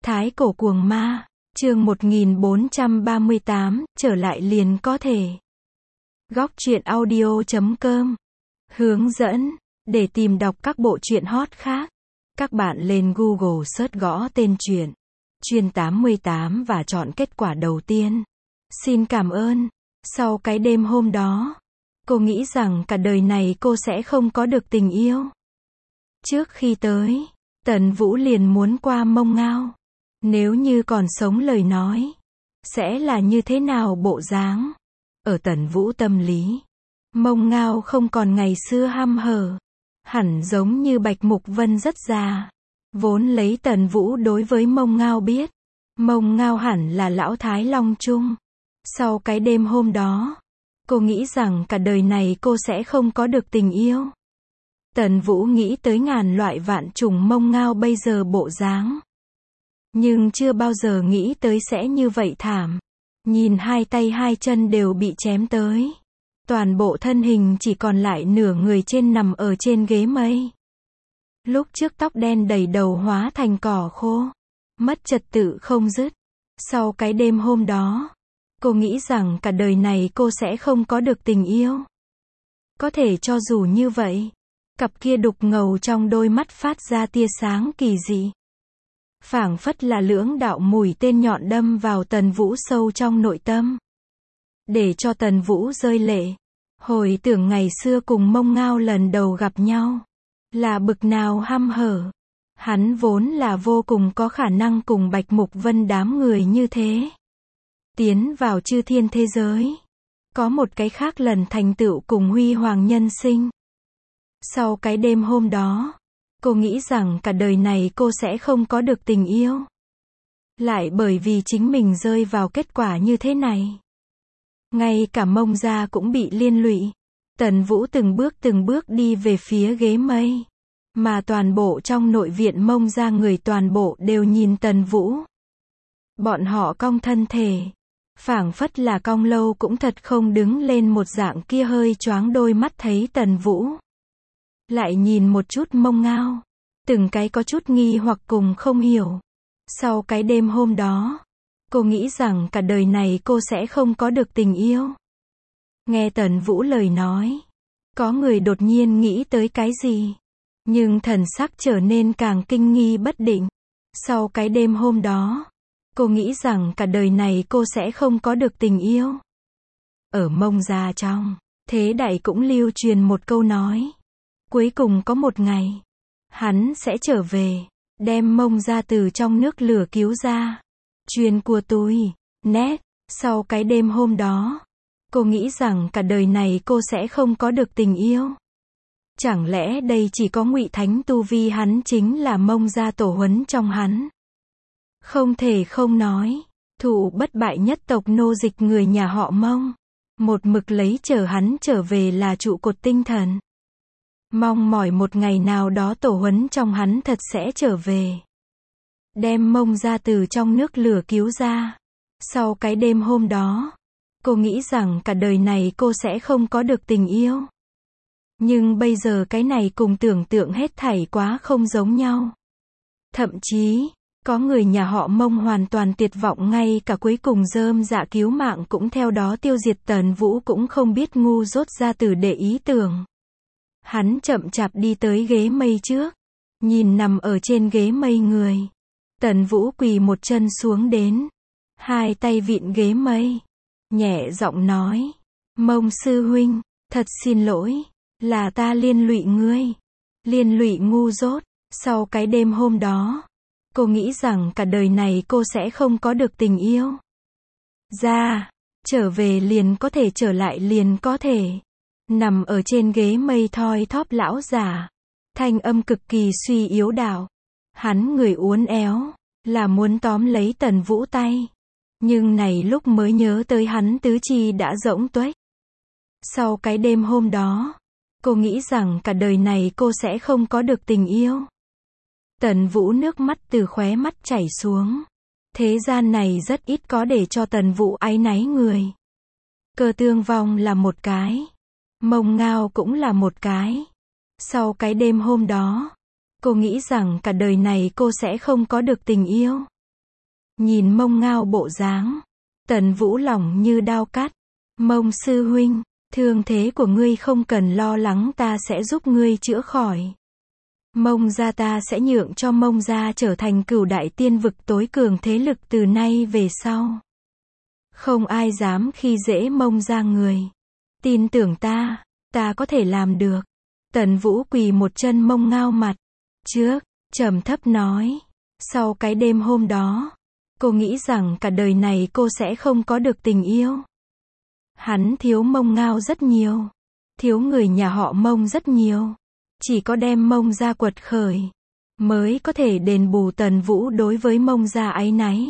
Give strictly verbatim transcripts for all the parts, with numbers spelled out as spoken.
Thái cổ cuồng ma, chương một nghìn bốn trăm ba mươi tám, trở lại liền có thể. Góc truyện audio chấm com. Hướng dẫn, để tìm đọc các bộ truyện hot khác, các bạn lên Google search gõ tên truyện Chuyên tám mươi tám và chọn kết quả đầu tiên. Xin cảm ơn. Sau cái đêm hôm đó, cô nghĩ rằng cả đời này cô sẽ không có được tình yêu. Trước khi tới, Tần Vũ liền muốn qua Mông Ngao. Nếu như còn sống lời nói, sẽ là như thế nào bộ dáng? Ở Tần Vũ tâm lý, Mông Ngao không còn ngày xưa hăm hở, hẳn giống như Bạch Mục Vân rất già. Vốn lấy Tần Vũ đối với Mông Ngao biết, Mông Ngao hẳn là lão Thái Long Trung. Sau cái đêm hôm đó, cô nghĩ rằng cả đời này cô sẽ không có được tình yêu. Tần Vũ nghĩ tới ngàn loại vạn trùng Mông Ngao bây giờ bộ dáng, nhưng chưa bao giờ nghĩ tới sẽ như vậy thảm. Nhìn hai tay hai chân đều bị chém tới, toàn bộ thân hình chỉ còn lại nửa người trên nằm ở trên ghế mây. Lúc trước tóc đen đầy đầu hóa thành cỏ khô, mất trật tự không dứt. Sau cái đêm hôm đó, cô nghĩ rằng cả đời này cô sẽ không có được tình yêu. Có thể cho dù như vậy, cặp kia đục ngầu trong đôi mắt phát ra tia sáng kỳ dị, phảng phất là lưỡng đạo mũi tên nhọn đâm vào Tần Vũ sâu trong nội tâm, để cho Tần Vũ rơi lệ. Hồi tưởng ngày xưa cùng Mông Ngao lần đầu gặp nhau, là bực nào hăm hở. Hắn vốn là vô cùng có khả năng cùng Bạch Mục Vân đám người như thế, tiến vào chư thiên thế giới, có một cái khác lần thành tựu cùng huy hoàng nhân sinh. Sau cái đêm hôm đó, cô nghĩ rằng cả đời này cô sẽ không có được tình yêu. Lại bởi vì chính mình rơi vào kết quả như thế này, ngay cả Mông gia cũng bị liên lụy. Tần Vũ từng bước từng bước đi về phía ghế mây, mà toàn bộ trong nội viện Mông gia người toàn bộ đều nhìn Tần Vũ. Bọn họ cong thân thể, phảng phất là cong lâu cũng thật không đứng lên một dạng kia, hơi choáng đôi mắt thấy Tần Vũ. Lại nhìn một chút Mông Ngao, từng cái có chút nghi hoặc cùng không hiểu. Sau cái đêm hôm đó, cô nghĩ rằng cả đời này cô sẽ không có được tình yêu. Nghe Tần Vũ lời nói, có người đột nhiên nghĩ tới cái gì, nhưng thần sắc trở nên càng kinh nghi bất định. Sau cái đêm hôm đó, cô nghĩ rằng cả đời này cô sẽ không có được tình yêu. Ở Mông gia trong thế đại cũng lưu truyền một câu nói, cuối cùng có một ngày, hắn sẽ trở về, đem Mông gia từ trong nước lửa cứu ra. Truyền của tôi, nét. Sau cái đêm hôm đó, cô nghĩ rằng cả đời này cô sẽ không có được tình yêu. Chẳng lẽ đây chỉ có Ngụy Thánh tu vi hắn chính là Mông gia tổ huấn trong hắn? Không thể không nói, thụ bất bại nhất tộc nô dịch người nhà họ Mông, một mực lấy chờ hắn trở về là trụ cột tinh thần. Mong mỏi một ngày nào đó tổ huấn trong hắn thật sẽ trở về, đem Mông gia từ trong nước lửa cứu ra. Sau cái đêm hôm đó, cô nghĩ rằng cả đời này cô sẽ không có được tình yêu. Nhưng bây giờ cái này cùng tưởng tượng hết thảy quá không giống nhau. Thậm chí, có người nhà họ Mông hoàn toàn tuyệt vọng, ngay cả cuối cùng rơm dạ cứu mạng cũng theo đó tiêu diệt. Tần Vũ cũng không biết ngu dốt ra từ để ý tưởng. Hắn chậm chạp đi tới ghế mây trước, nhìn nằm ở trên ghế mây người. Tần Vũ quỳ một chân xuống đến, hai tay vịn ghế mây, nhẹ giọng nói, Mông sư huynh, thật xin lỗi, là ta liên lụy ngươi, liên lụy ngu dốt. Sau cái đêm hôm đó, cô nghĩ rằng cả đời này cô sẽ không có được tình yêu. Ra, trở về liền có thể, trở lại liền có thể. Nằm ở trên ghế mây thoi thóp lão giả, thanh âm cực kỳ suy yếu đạo. Hắn người uốn éo, là muốn tóm lấy Tần Vũ tay. Nhưng này lúc mới nhớ tới hắn tứ chi đã rỗng tuếch. Sau cái đêm hôm đó, cô nghĩ rằng cả đời này cô sẽ không có được tình yêu. Tần Vũ nước mắt từ khóe mắt chảy xuống. Thế gian này rất ít có để cho Tần Vũ áy náy người. Cơ Tương Vong là một cái, Mông Ngao cũng là một cái. Sau cái đêm hôm đó, cô nghĩ rằng cả đời này cô sẽ không có được tình yêu. Nhìn Mông Ngao bộ dáng, Tần Vũ lòng như đao cắt. Mông sư huynh, thương thế của ngươi không cần lo lắng, ta sẽ giúp ngươi chữa khỏi. Mông gia ta sẽ nhượng cho Mông gia trở thành cửu đại tiên vực tối cường thế lực từ nay về sau. Không ai dám khi dễ Mông gia người. Tin tưởng ta, ta có thể làm được. Tần Vũ quỳ một chân Mông Ngao mặt trước, trầm thấp nói. Sau cái đêm hôm đó, cô nghĩ rằng cả đời này cô sẽ không có được tình yêu. Hắn thiếu Mông Ngao rất nhiều. Thiếu người nhà họ Mông rất nhiều. Chỉ có đem Mông gia quật khởi, mới có thể đền bù Tần Vũ đối với Mông gia áy náy.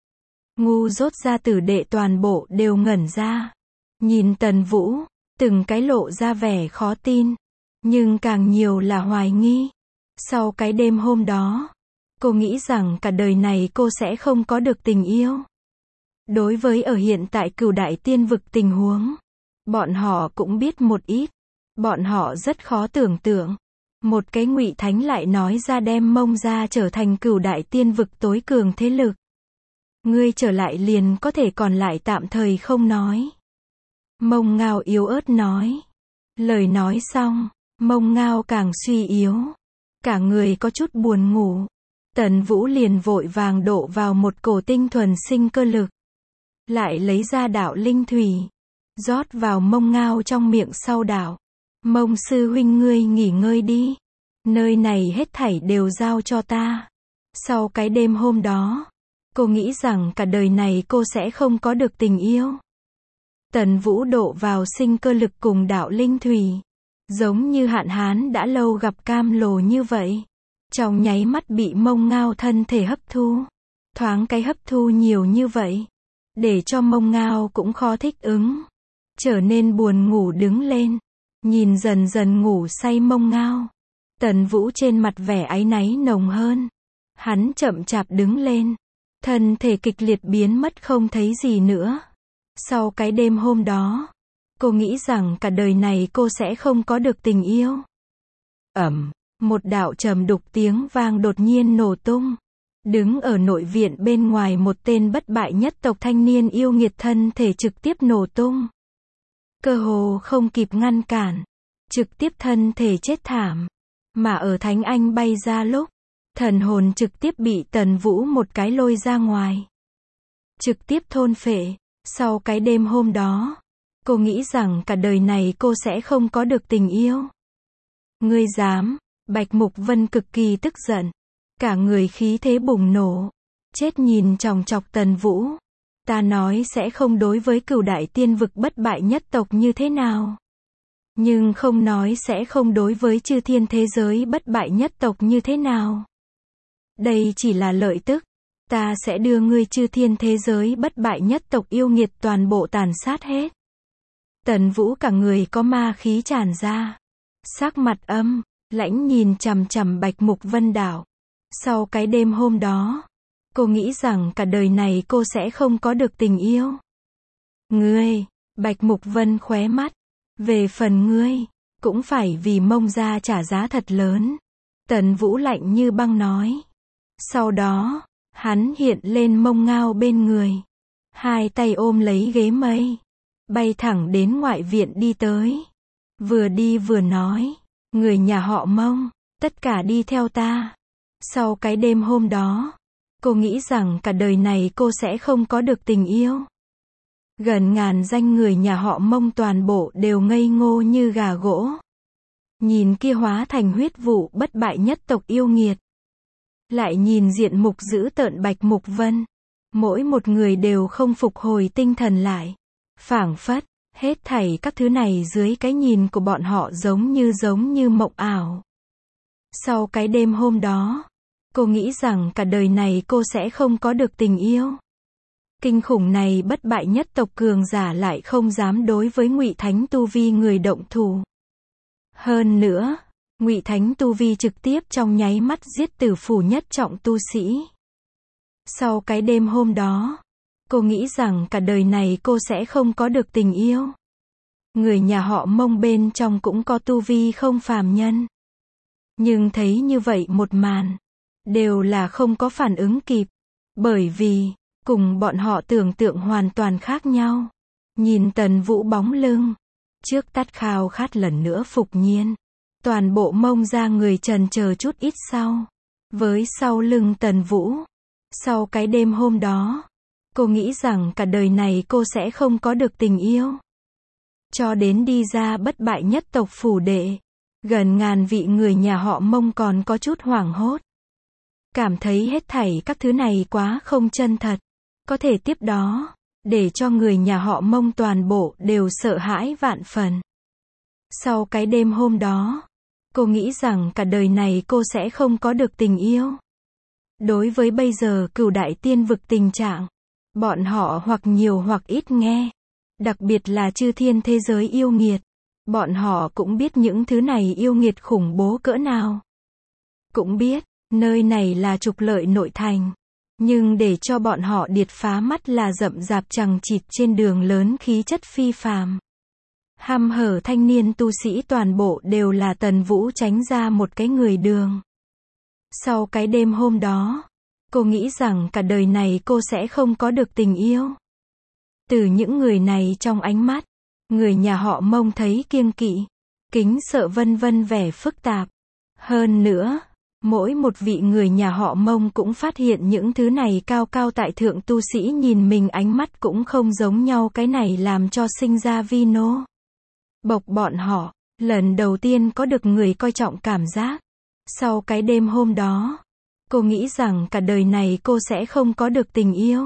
Ngu dốt gia tử đệ toàn bộ đều ngẩn ra. Nhìn Tần Vũ, từng cái lộ ra vẻ khó tin. Nhưng càng nhiều là hoài nghi. Sau cái đêm hôm đó, cô nghĩ rằng cả đời này cô sẽ không có được tình yêu. Đối với ở hiện tại cửu đại tiên vực tình huống, bọn họ cũng biết một ít. Bọn họ rất khó tưởng tượng. Một cái Ngụy Thánh lại nói ra đem Mông gia trở thành cửu đại tiên vực tối cường thế lực. Ngươi trở lại liền có thể còn lại tạm thời không nói. Mông Ngao yếu ớt nói. Lời nói xong, Mông Ngao càng suy yếu. Cả người có chút buồn ngủ. Tần Vũ liền vội vàng đổ vào một cổ tinh thuần sinh cơ lực. Lại lấy ra đạo linh thủy. Rót vào Mông Ngao trong miệng sau đạo. Mông sư huynh ngươi nghỉ ngơi đi. Nơi này hết thảy đều giao cho ta. Sau cái đêm hôm đó, cô nghĩ rằng cả đời này cô sẽ không có được tình yêu. Tần Vũ độ vào sinh cơ lực cùng đạo linh thủy. Giống như hạn hán đã lâu gặp cam lồ như vậy. Trong nháy mắt bị Mông Ngao thân thể hấp thu. Thoáng cái hấp thu nhiều như vậy. Để cho Mông Ngao cũng khó thích ứng. Trở nên buồn ngủ đứng lên. Nhìn dần dần ngủ say Mông Ngao. Tần Vũ trên mặt vẻ áy náy nồng hơn. Hắn chậm chạp đứng lên. Thân thể kịch liệt biến mất không thấy gì nữa. Sau cái đêm hôm đó, cô nghĩ rằng cả đời này cô sẽ không có được tình yêu. Ầm, một đạo trầm đục tiếng vang đột nhiên nổ tung. Đứng ở nội viện bên ngoài một tên bất bại nhất tộc thanh niên yêu nghiệt thân thể trực tiếp nổ tung. Cơ hồ không kịp ngăn cản. Trực tiếp thân thể chết thảm. Mà ở Thánh Anh bay ra lúc, thần hồn trực tiếp bị Tần Vũ một cái lôi ra ngoài. Trực tiếp thôn phệ. Sau cái đêm hôm đó, cô nghĩ rằng cả đời này cô sẽ không có được tình yêu. Ngươi dám? Bạch Mục Vân cực kỳ tức giận. Cả người khí thế bùng nổ. Chết nhìn chòng chọc Tần Vũ. Ta nói sẽ không đối với cửu đại tiên vực bất bại nhất tộc như thế nào. Nhưng không nói sẽ không đối với chư thiên thế giới bất bại nhất tộc như thế nào. Đây chỉ là lợi tức. Ta sẽ đưa ngươi chư thiên thế giới bất bại nhất tộc yêu nghiệt toàn bộ tàn sát hết. Tần Vũ cả người có ma khí tràn ra. Sắc mặt âm, lãnh nhìn chằm chằm Bạch Mục Vân đảo. Sau cái đêm hôm đó, cô nghĩ rằng cả đời này cô sẽ không có được tình yêu. Ngươi, Bạch Mục Vân khóe mắt. Về phần ngươi, cũng phải vì Mông gia trả giá thật lớn. Tần Vũ lạnh như băng nói. Sau đó, hắn hiện lên Mông Ngao bên người. Hai tay ôm lấy ghế mây. Bay thẳng đến ngoại viện đi tới. Vừa đi vừa nói. Người nhà họ Mông, tất cả đi theo ta. Sau cái đêm hôm đó, cô nghĩ rằng cả đời này cô sẽ không có được tình yêu. Gần ngàn danh người nhà họ Mông toàn bộ đều ngây ngô như gà gỗ. Nhìn kia hóa thành huyết vụ bất bại nhất tộc yêu nghiệt. Lại nhìn diện mục dữ tợn Bạch Mục Vân. Mỗi một người đều không phục hồi tinh thần lại. Phảng phất, hết thảy các thứ này dưới cái nhìn của bọn họ giống như giống như mộng ảo. Sau cái đêm hôm đó, cô nghĩ rằng cả đời này cô sẽ không có được tình yêu. Kinh khủng này bất bại nhất tộc cường giả lại không dám đối với Ngụy Thánh tu vi người động thủ. Hơn nữa, Ngụy Thánh tu vi trực tiếp trong nháy mắt giết tử phủ nhất trọng tu sĩ. Sau cái đêm hôm đó, cô nghĩ rằng cả đời này cô sẽ không có được tình yêu. Người nhà họ Mông bên trong cũng có tu vi không phàm nhân. Nhưng thấy như vậy một màn, đều là không có phản ứng kịp. Bởi vì, cùng bọn họ tưởng tượng hoàn toàn khác nhau. Nhìn Tần Vũ bóng lưng, trước tắt khao khát lần nữa phục nhiên. Toàn bộ mông ra người trần chờ chút ít sau. Với sau lưng Tần Vũ. Sau cái đêm hôm đó, cô nghĩ rằng cả đời này cô sẽ không có được tình yêu. Cho đến đi ra bất bại nhất tộc phủ đệ. Gần ngàn vị người nhà họ Mông còn có chút hoảng hốt. Cảm thấy hết thảy các thứ này quá không chân thật. Có thể tiếp đó, để cho người nhà họ Mông toàn bộ đều sợ hãi vạn phần. Sau cái đêm hôm đó, cô nghĩ rằng cả đời này cô sẽ không có được tình yêu. Đối với bây giờ Cửu Đại Tiên Vực tình trạng, bọn họ hoặc nhiều hoặc ít nghe. Đặc biệt là chư thiên thế giới yêu nghiệt. Bọn họ cũng biết những thứ này yêu nghiệt khủng bố cỡ nào. Cũng biết, nơi này là trục lợi nội thành. Nhưng để cho bọn họ điệt phá mắt là rậm rạp chằng chịt trên đường lớn khí chất phi phàm. Hăm hở thanh niên tu sĩ toàn bộ đều là Tần Vũ tránh ra một cái người đường. Sau cái đêm hôm đó, cô nghĩ rằng cả đời này cô sẽ không có được tình yêu. Từ những người này trong ánh mắt, người nhà họ Mông thấy kiêng kỵ, kính sợ vân vân vẻ phức tạp. Hơn nữa, mỗi một vị người nhà họ Mông cũng phát hiện những thứ này cao cao tại thượng tu sĩ nhìn mình ánh mắt cũng không giống nhau, cái này làm cho sinh ra vi nô. Bộc bọn họ, lần đầu tiên có được người coi trọng cảm giác. Sau cái đêm hôm đó, cô nghĩ rằng cả đời này cô sẽ không có được tình yêu.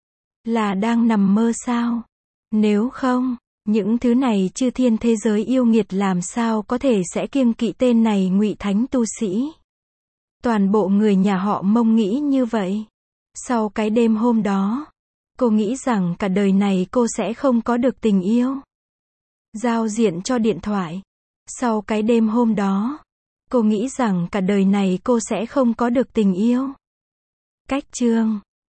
Là đang nằm mơ sao? Nếu không, những thứ này chư thiên thế giới yêu nghiệt làm sao có thể sẽ kiêng kỵ tên này ngụy thánh tu sĩ. Toàn bộ người nhà họ Mông nghĩ như vậy. Sau cái đêm hôm đó, cô nghĩ rằng cả đời này cô sẽ không có được tình yêu. Giao diện cho điện thoại. Sau cái đêm hôm đó, cô nghĩ rằng cả đời này cô sẽ không có được tình yêu. Cách chương